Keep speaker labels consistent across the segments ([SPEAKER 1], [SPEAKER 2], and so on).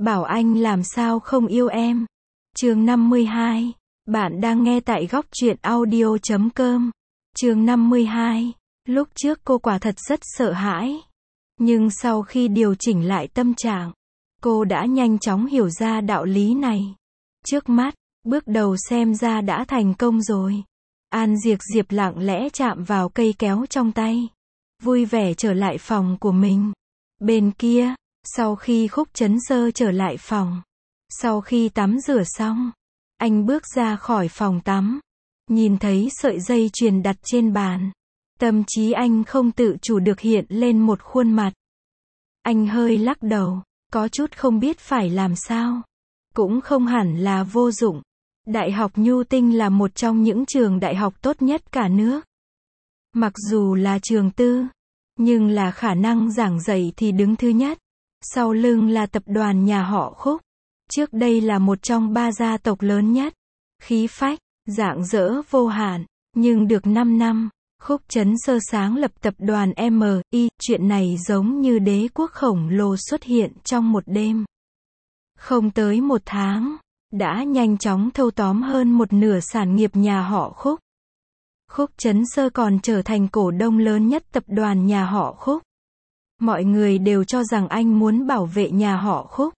[SPEAKER 1] bảo anh làm sao không yêu em. Chương 52. Bạn đang nghe tại góc truyện audio.com. Chương 52. Lúc trước cô quả thật rất sợ hãi. Nhưng sau khi điều chỉnh lại tâm trạng, cô đã nhanh chóng hiểu ra đạo lý này. Trước mắt, bước đầu xem ra đã thành công rồi. An Diệp lặng lẽ chạm vào cây kéo trong tay, vui vẻ trở lại phòng của mình. Bên kia, sau khi Khúc Chấn Sơ trở lại phòng, sau khi tắm rửa xong, anh bước ra khỏi phòng tắm, nhìn thấy sợi dây chuyền đặt trên bàn. Tâm trí anh không tự chủ được hiện lên một khuôn mặt. Anh hơi lắc đầu, có chút không biết phải làm sao. Cũng không hẳn là vô dụng. Đại học Nhu Tinh là một trong những trường đại học tốt nhất cả nước. Mặc dù là trường tư, nhưng là khả năng giảng dạy thì đứng thứ nhất. Sau lưng là tập đoàn nhà họ Khúc. Trước đây là một trong 3 gia tộc lớn nhất. Khí phách, rạng rỡ vô hạn. Nhưng được 5 năm, Khúc Chấn Sơ sáng lập tập đoàn MI. Chuyện này giống như đế quốc khổng lồ xuất hiện trong một đêm. Không tới 1 tháng, đã nhanh chóng thâu tóm hơn một nửa sản nghiệp nhà họ Khúc. Khúc Chấn Sơ còn trở thành cổ đông lớn nhất tập đoàn nhà họ Khúc. Mọi người đều cho rằng anh muốn bảo vệ nhà họ Khúc,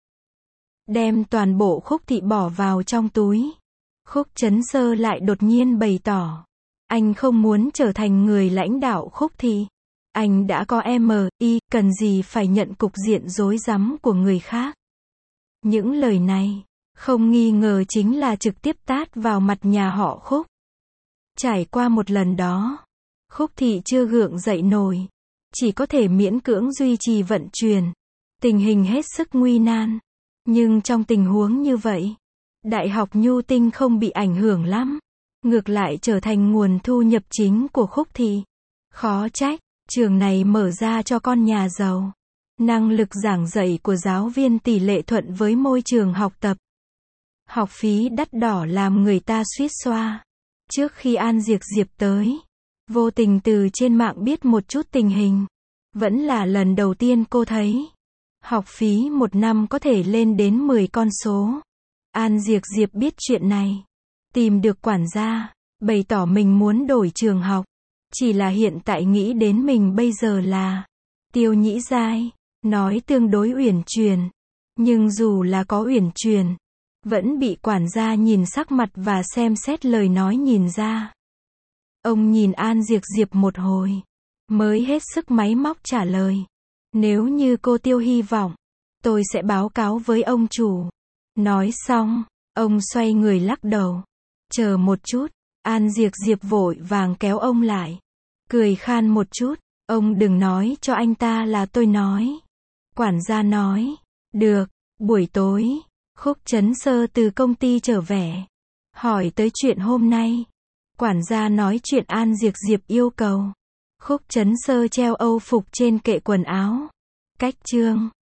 [SPEAKER 1] đem toàn bộ Khúc thị bỏ vào trong túi. Khúc Chấn Sơ lại đột nhiên bày tỏ, anh không muốn trở thành người lãnh đạo Khúc thị. Anh đã có MI, cần gì phải nhận cục diện rối rắm của người khác. Những lời này, không nghi ngờ chính là trực tiếp tát vào mặt nhà họ Khúc. Trải qua một lần đó, Khúc thị chưa gượng dậy nổi, chỉ có thể miễn cưỡng duy trì vận chuyển. Tình hình hết sức nguy nan. Nhưng trong tình huống như vậy, Đại học Nhu Tinh không bị ảnh hưởng lắm, ngược lại trở thành nguồn thu nhập chính của Khúc thị. Khó trách, trường này mở ra cho con nhà giàu. Năng lực giảng dạy của giáo viên tỷ lệ thuận với môi trường học tập. Học phí đắt đỏ làm người ta suýt xoa. Trước khi An Diệp tới, vô tình từ trên mạng biết một chút tình hình. Vẫn là lần đầu tiên cô thấy. Học phí 1 năm có thể lên đến 10 con số. An Diệp biết chuyện này. Tìm được quản gia, bày tỏ mình muốn đổi trường học. Chỉ là hiện tại nghĩ đến mình bây giờ là Tiêu Nhĩ Giai. Nói tương đối uyển chuyển. Nhưng dù là có uyển chuyển, vẫn bị quản gia nhìn sắc mặt và xem xét lời nói nhìn ra. Ông nhìn An Diệp một hồi, mới hết sức máy móc trả lời. Nếu như cô Tiêu hy vọng, tôi sẽ báo cáo với ông chủ. Nói xong, ông xoay người lắc đầu. Chờ một chút, An Diệp vội vàng kéo ông lại. Cười khan một chút, ông đừng nói cho anh ta là tôi nói. Quản gia nói, được. Buổi tối, Khúc Chấn Sơ từ công ty trở về, hỏi tới chuyện hôm nay. Quản gia nói chuyện An Diệp yêu cầu. Khúc Chấn Sơ treo âu phục trên kệ quần áo. Cách chương